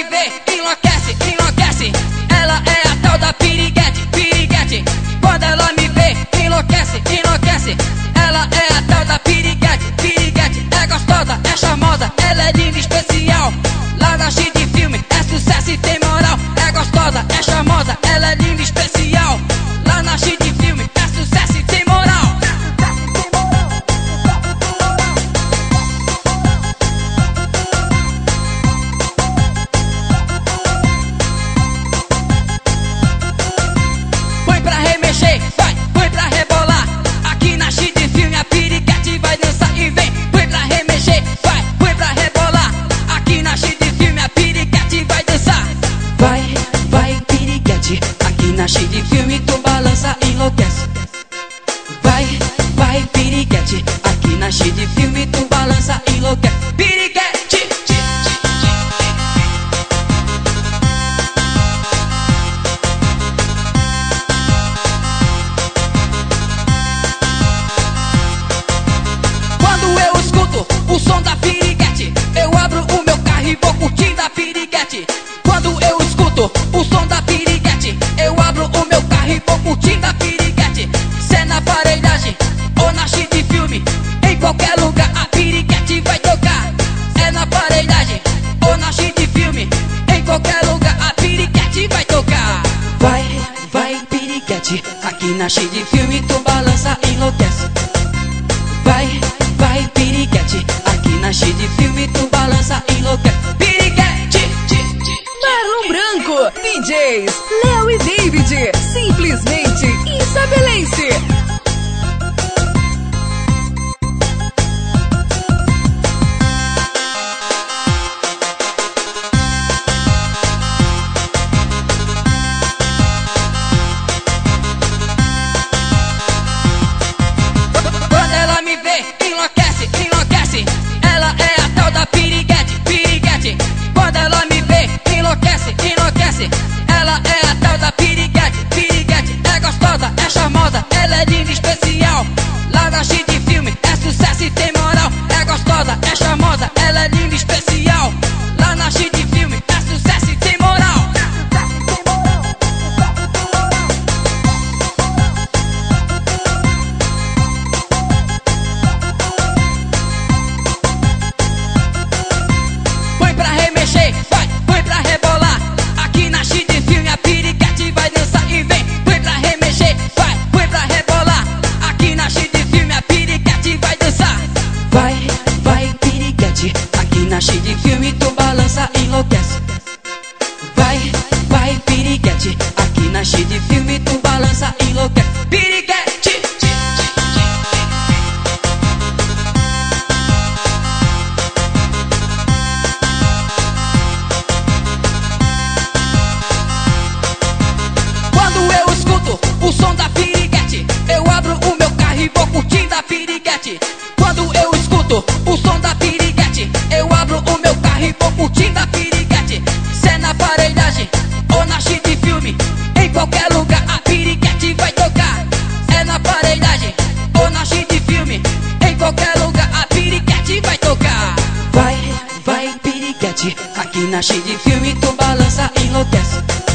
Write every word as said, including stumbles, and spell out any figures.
vê, enlouquece, enlouquece. Ela é a tal da piriguete, piriguete. Quando ela me vê, enlouquece, enlouquece. Ela é a tal da piriguete, piriguete. É gostosa, é charmosa, ela é linda, especial. Lá na X de filme, é sucesso e tem moral. É gostosa, é charmosa, ela é linda, especial. Lá na X de filme, é sucesso e tem moral. Põe pra remexer, vai, põe pra rebolar. Aqui na X de filme a piriguete vai dançar e vem. Põe pra remexer, vai, põe pra rebolar. Aqui na X de filme a piriguete vai dançar. Vai, vai piriguete. Aqui na X de filme tu balança e enlouquece. Vai, vai piriguete. Aqui na X de filme tu balança e enlouquece. Piriguete. Quando eu escuto o som da piriguete, eu abro o meu carro e vou curtindo a piriguete. Quando eu escuto o som da piriguete, eu abro o meu carro e vou curtindo a piriguete. Se é na aparelhagem ou na X de filme, em qualquer lugar a piriguete vai tocar. É na aparelhagem ou na X de filme, em qualquer lugar a piriguete vai tocar. Vai, vai piriguete. Aqui na X de filme tu balança e enlouquece. Vai, vai piriguete. Aqui na X de filme tu balança e enlouquece. Piriguete. Marlon Branco, D Js Léo e David, simplesmente estabelece. Quando ela me vê, enlouquece, enlouquece. Ela é a tal da piriguete, piriguete. Quando ela me vê, enlouquece, enlouquece. Ela é a tal da piriguete, piriguete. É gostosa, é charmosa, ela é linda, especial. Lá na X de filme, é sucesso e tem moral. É gostosa, é charmosa, ela é linda, especial. Lá na X de filme, é sucesso e tem moral. Põe pra remexer, vai, põe pra rebolar. Aqui na X de filme a piriguete vai dançar e vem. Põe pra remexer, vai, põe pra rebolar. Aqui na X de filme a piriguete vai dançar. Vai, vai piriguete. Aqui na X de filme tu balança e enlouquece. Vai, vai piriguete. Aqui na X de filme tu balança e enlouquece. Piriguete. Quando eu escuto o som da piriguete, eu abro o meu carro e vou curtindo a piriguete. Quando eu escuto o som da piriguete, eu abro o meu carro e vou curtindo a piriguete. Se é na aparelhagem ou na X de filme, em qualquer lugar a piriguete vai tocar. É na aparelhagem ou na X de filme, em qualquer lugar a piriguete vai tocar. Vai, vai piriguete. Aqui na X de filme tu balança e enlouquece.